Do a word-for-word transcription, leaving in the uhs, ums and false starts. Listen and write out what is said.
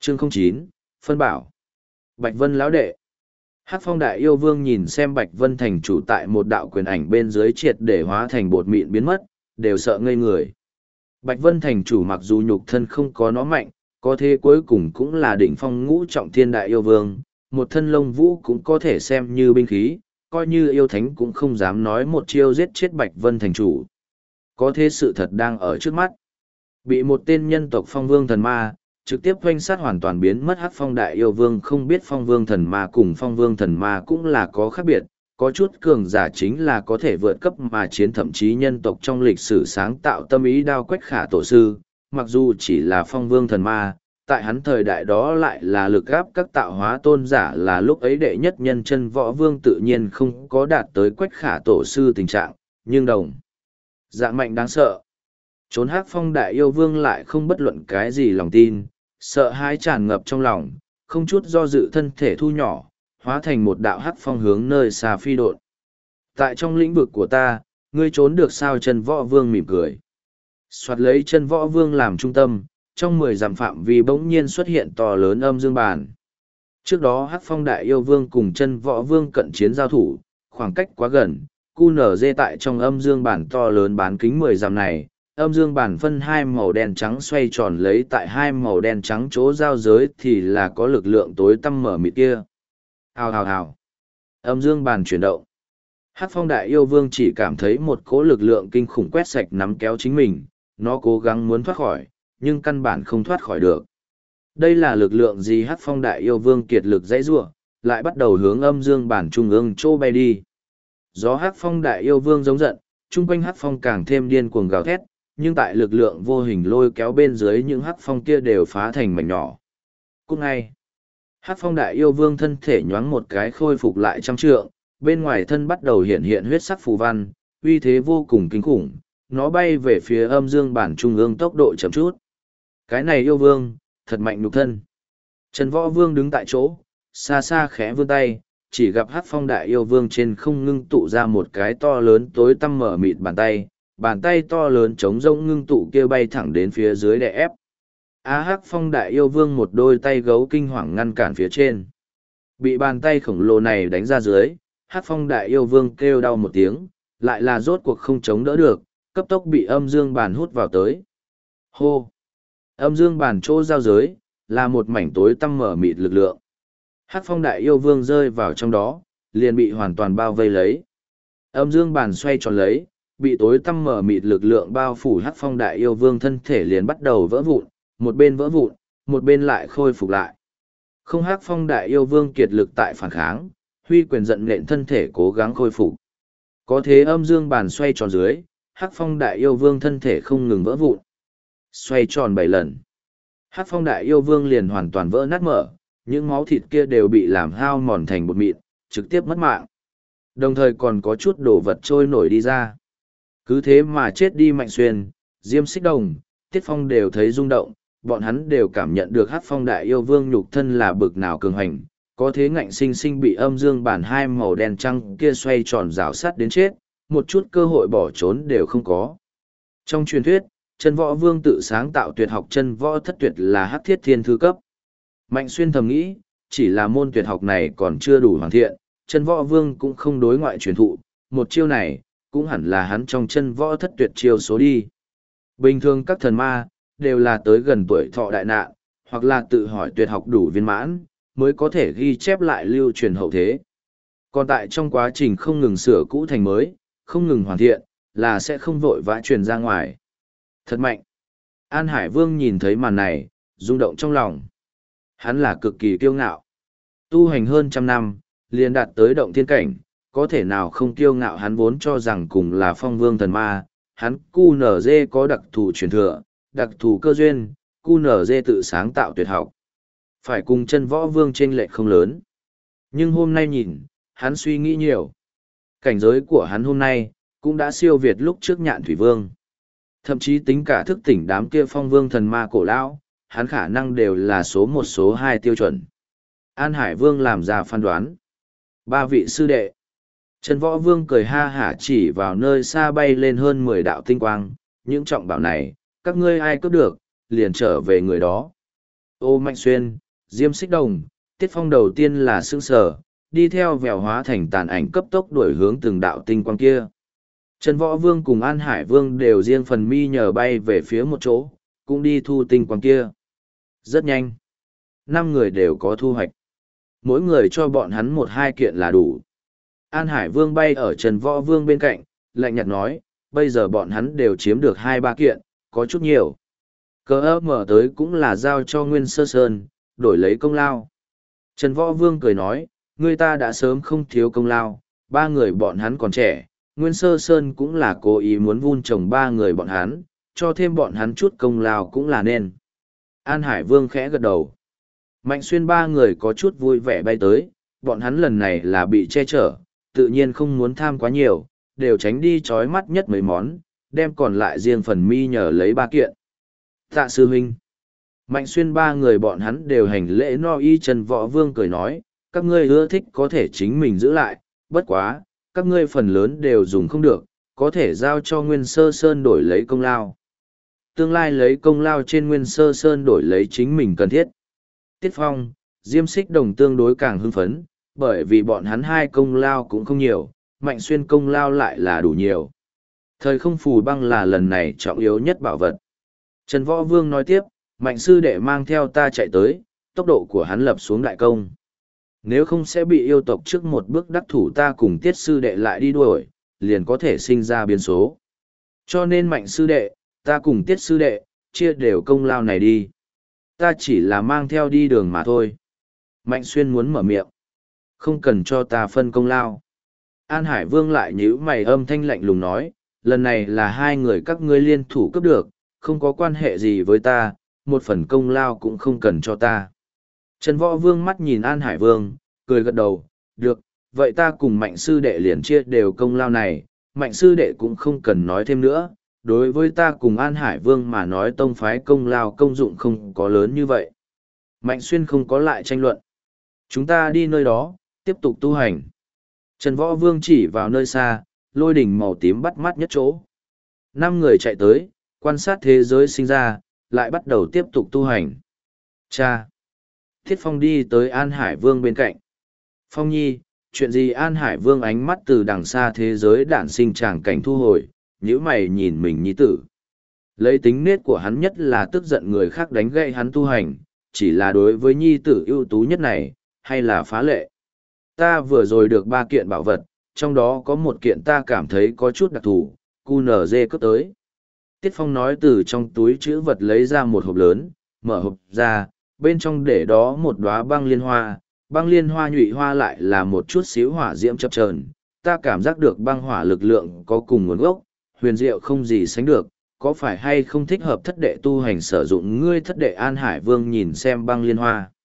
Chương không chín, phân bảo. Bạch Vân lão đệ. Hắc Phong đại yêu vương nhìn xem Bạch Vân thành chủ tại một đạo quyền ảnh bên dưới triệt để hóa thành bột mịn biến mất, đều sợ ngây người. Bạch Vân thành chủ mặc dù nhục thân không có nó mạnh, có thế cuối cùng cũng là đỉnh phong ngũ trọng thiên đại yêu vương, một thân lông vũ cũng có thể xem như binh khí, coi như yêu thánh cũng không dám nói một chiêu giết chết Bạch Vân thành chủ. Có thế sự thật đang ở trước mắt. Bị một tên nhân tộc phong vương thần ma, trực tiếp doanh sát hoàn toàn biến mất. Hắc Phong đại yêu vương không biết phong vương thần ma cùng phong vương thần ma cũng là có khác biệt, có chút cường giả chính là có thể vượt cấp mà chiến, thậm chí nhân tộc trong lịch sử sáng tạo tâm ý đao quách khả tổ sư, mặc dù chỉ là phong vương thần ma, tại hắn thời đại đó lại là lực gáp các tạo hóa tôn giả, là lúc ấy đệ nhất nhân chân võ vương tự nhiên không có đạt tới quách khả tổ sư tình trạng, nhưng đồng dạng mạnh đáng sợ. Trốn Hắc Phong đại yêu vương lại không bất luận cái gì lòng tin, sợ hãi tràn ngập trong lòng, không chút do dự thân thể thu nhỏ, hóa thành một đạo hắc phong hướng nơi xa phi độn. Tại trong lĩnh vực của ta, ngươi trốn được sao? Chân võ vương mỉm cười. Soạt lấy chân võ vương làm trung tâm, trong mười dặm phạm vi bỗng nhiên xuất hiện to lớn âm dương bàn. Trước đó Hắc Phong đại yêu vương cùng chân võ vương cận chiến giao thủ, khoảng cách quá gần, cu nở dê tại trong âm dương bản to lớn bán kính mười dặm này, âm dương bản phân hai màu đen trắng xoay tròn lấy, tại hai màu đen trắng chỗ giao giới thì là có lực lượng tối tăm mở mịt kia. Hào hào hào. Âm dương bàn chuyển động. Hắc Phong đại yêu vương chỉ cảm thấy một cỗ lực lượng kinh khủng quét sạch nắm kéo chính mình, nó cố gắng muốn thoát khỏi, nhưng căn bản không thoát khỏi được. Đây là lực lượng gì? Hắc Phong đại yêu vương kiệt lực dãy giụa, lại bắt đầu hướng âm dương bản trung ương chỗ bay đi. Gió Hắc Phong đại yêu vương giống giận, chung quanh Hắc Phong càng thêm điên cuồng gào thét, nhưng tại lực lượng vô hình lôi kéo bên dưới, những Hắc Phong kia đều phá thành mảnh nhỏ. Cút ngay. Hắc Phong đại yêu vương thân thể nhoáng một cái khôi phục lại trăm trượng, bên ngoài thân bắt đầu hiện hiện huyết sắc phù văn, uy thế vô cùng kinh khủng, nó bay về phía âm dương bản trung ương tốc độ chậm chút. Cái này yêu vương, thật mạnh nhục thân. Trần Võ Vương đứng tại chỗ, xa xa khẽ vươn tay, chỉ gặp Hắc Phong đại yêu vương trên không ngưng tụ ra một cái to lớn tối tăm mở mịt bàn tay, bàn tay to lớn trống rỗng ngưng tụ kia bay thẳng đến phía dưới đè ép. A Hắc Phong đại yêu vương một đôi tay gấu kinh hoàng ngăn cản phía trên. Bị bàn tay khổng lồ này đánh ra dưới, Hắc Phong đại yêu vương kêu đau một tiếng, lại là rốt cuộc không chống đỡ được, cấp tốc bị âm dương bàn hút vào tới. Hô! Âm dương bàn chỗ giao giới, là một mảnh tối tăm mở mịt lực lượng. Hắc Phong đại yêu vương rơi vào trong đó, liền bị hoàn toàn bao vây lấy. Âm dương bàn xoay tròn lấy, bị tối tăm mở mịt lực lượng bao phủ. Hắc Phong đại yêu vương thân thể liền bắt đầu vỡ vụn, một bên vỡ vụn, một bên lại khôi phục lại. Không, Hắc Phong đại yêu vương kiệt lực tại phản kháng, huy quyền giận nện thân thể cố gắng khôi phục. Có thế âm dương bàn xoay tròn dưới, Hắc Phong đại yêu vương thân thể không ngừng vỡ vụn. Xoay tròn bảy lần. Hắc Phong đại yêu vương liền hoàn toàn vỡ nát mở, những máu thịt kia đều bị làm hao mòn thành bột mịn, trực tiếp mất mạng. Đồng thời còn có chút đồ vật trôi nổi đi ra. Cứ thế mà chết đi Mạnh Xuyên, Diêm Xích Đồng, Tiết Phong đều thấy rung động, bọn hắn đều cảm nhận được Hắc Phong đại yêu vương nhục thân là bực nào cường hành, có thế ngạnh sinh sinh bị âm dương bản hai màu đen trăng kia xoay tròn rào sát đến chết, một chút cơ hội bỏ trốn đều không có. Trong truyền thuyết, Chân Võ Vương tự sáng tạo tuyệt học Chân Võ Thất Tuyệt là Hắc Thiết Thiên Thư cấp. Mạnh Xuyên thầm nghĩ, chỉ là môn tuyệt học này còn chưa đủ hoàn thiện, Chân Võ Vương cũng không đối ngoại truyền thụ, một chiêu này, cũng hẳn là hắn trong Chân Võ Thất Tuyệt chiêu số đi. Bình thường các thần ma, đều là tới gần tuổi thọ đại nạn, hoặc là tự hỏi tuyệt học đủ viên mãn, mới có thể ghi chép lại lưu truyền hậu thế. Còn tại trong quá trình không ngừng sửa cũ thành mới, không ngừng hoàn thiện, là sẽ không vội vã truyền ra ngoài. Thật mạnh. An Hải Vương nhìn thấy màn này, rung động trong lòng. Hắn là cực kỳ kiêu ngạo. Tu hành hơn trăm năm, liền đạt tới động thiên cảnh, có thể nào không kiêu ngạo? Hắn vốn cho rằng cùng là phong vương thần ma, hắn cu nở dê có đặc thù truyền thừa, đặc thù cơ duyên, cu nở dê tự sáng tạo tuyệt học. Phải cùng Chân Võ Vương chênh lệch không lớn. Nhưng hôm nay nhìn, hắn suy nghĩ nhiều. Cảnh giới của hắn hôm nay, cũng đã siêu việt lúc trước Nhạn Thủy Vương. Thậm chí tính cả thức tỉnh đám kia phong vương thần ma cổ lão, hắn khả năng đều là số một số hai tiêu chuẩn. An Hải Vương làm ra phán đoán. Ba vị sư đệ. Chân Võ Vương cười ha hả chỉ vào nơi xa bay lên hơn mười đạo tinh quang, những trọng bảo này, các ngươi ai cướp được, liền trở về người đó. Ô Mạnh Xuyên, Diêm Xích Đồng, Tiết Phong đầu tiên là sững sờ, đi theo vèo hóa thành tàn ảnh cấp tốc đuổi hướng từng đạo tinh quang kia. Trần Võ Vương cùng An Hải Vương đều riêng phần mi nhờ bay về phía một chỗ, cũng đi thu tinh quang kia. Rất nhanh. Năm người đều có thu hoạch. Mỗi người cho bọn hắn một hai kiện là đủ. An Hải Vương bay ở Trần Võ Vương bên cạnh, lạnh nhạt nói, bây giờ bọn hắn đều chiếm được hai ba kiện, có chút nhiều. Cờ ấp mở tới cũng là giao cho Nguyên Sơ Sơn, đổi lấy công lao. Trần Võ Vương cười nói, người ta đã sớm không thiếu công lao, ba người bọn hắn còn trẻ, Nguyên Sơ Sơn cũng là cố ý muốn vun trồng ba người bọn hắn, cho thêm bọn hắn chút công lao cũng là nên. An Hải Vương khẽ gật đầu. Mạnh Xuyên ba người có chút vui vẻ bay tới, bọn hắn lần này là bị che chở, tự nhiên không muốn tham quá nhiều, đều tránh đi chói mắt nhất mấy món, đem còn lại riêng phần mi nhờ lấy ba kiện. Tạ sư huynh. Mạnh Xuyên ba người bọn hắn đều hành lễ no y. Trần Võ Vương cười nói, các ngươi ưa thích có thể chính mình giữ lại, bất quá, các ngươi phần lớn đều dùng không được, có thể giao cho Nguyên Sơ Sơn đổi lấy công lao. Tương lai lấy công lao trên Nguyên Sơ Sơn đổi lấy chính mình cần thiết. Tiết Phong, Diêm Xích Đồng tương đối càng hưng phấn, bởi vì bọn hắn hai công lao cũng không nhiều, Mạnh Xuyên công lao lại là đủ nhiều. Thời không phù băng là lần này trọng yếu nhất bảo vật. Trần Võ Vương nói tiếp, Mạnh sư đệ mang theo ta chạy tới, tốc độ của hắn lập xuống đại công. Nếu không sẽ bị yêu tộc trước một bước đắc thủ ta cùng Tiết sư đệ lại đi đuổi, liền có thể sinh ra biến số. Cho nên Mạnh sư đệ, ta cùng Tiết sư đệ, chia đều công lao này đi. Ta chỉ là mang theo đi đường mà thôi. Mạnh Xuyên muốn mở miệng. Không cần cho ta phân công lao. An Hải Vương lại nhíu mày âm thanh lạnh lùng nói, lần này là hai người các ngươi liên thủ cấp được, không có quan hệ gì với ta, một phần công lao cũng không cần cho ta. Trần Võ Vương mắt nhìn An Hải Vương, cười gật đầu, được, vậy ta cùng Mạnh sư đệ liền chia đều công lao này, Mạnh sư đệ cũng không cần nói thêm nữa, đối với ta cùng An Hải Vương mà nói tông phái công lao công dụng không có lớn như vậy. Mạnh Xuyên không có lại tranh luận. Chúng ta đi nơi đó, tiếp tục tu hành. Trần Võ Vương chỉ vào nơi xa, lôi đỉnh màu tím bắt mắt nhất chỗ. Năm người chạy tới, quan sát thế giới sinh ra, lại bắt đầu tiếp tục tu hành. Cha! Thiết Phong đi tới An Hải Vương bên cạnh. Phong nhi, chuyện gì? An Hải Vương ánh mắt từ đằng xa thế giới đản sinh tràng cảnh thu hồi, nhíu mày nhìn mình nhi tử. Lấy tính nết của hắn nhất là tức giận người khác đánh gậy hắn tu hành, chỉ là đối với nhi tử ưu tú nhất này, hay là phá lệ. Ta vừa rồi được ba kiện bảo vật, trong đó có một kiện ta cảm thấy có chút đặc thù, cu nở dê cướp tới. Tiết Phong nói từ trong túi chữ vật lấy ra một hộp lớn, mở hộp ra, bên trong để đó một đóa băng liên hoa, băng liên hoa nhụy hoa lại là một chút xíu hỏa diễm chập chờn. Ta cảm giác được băng hỏa lực lượng có cùng nguồn gốc, huyền diệu không gì sánh được, có phải hay không thích hợp thất đệ tu hành sử dụng? Ngươi thất đệ An Hải Vương nhìn xem băng liên hoa.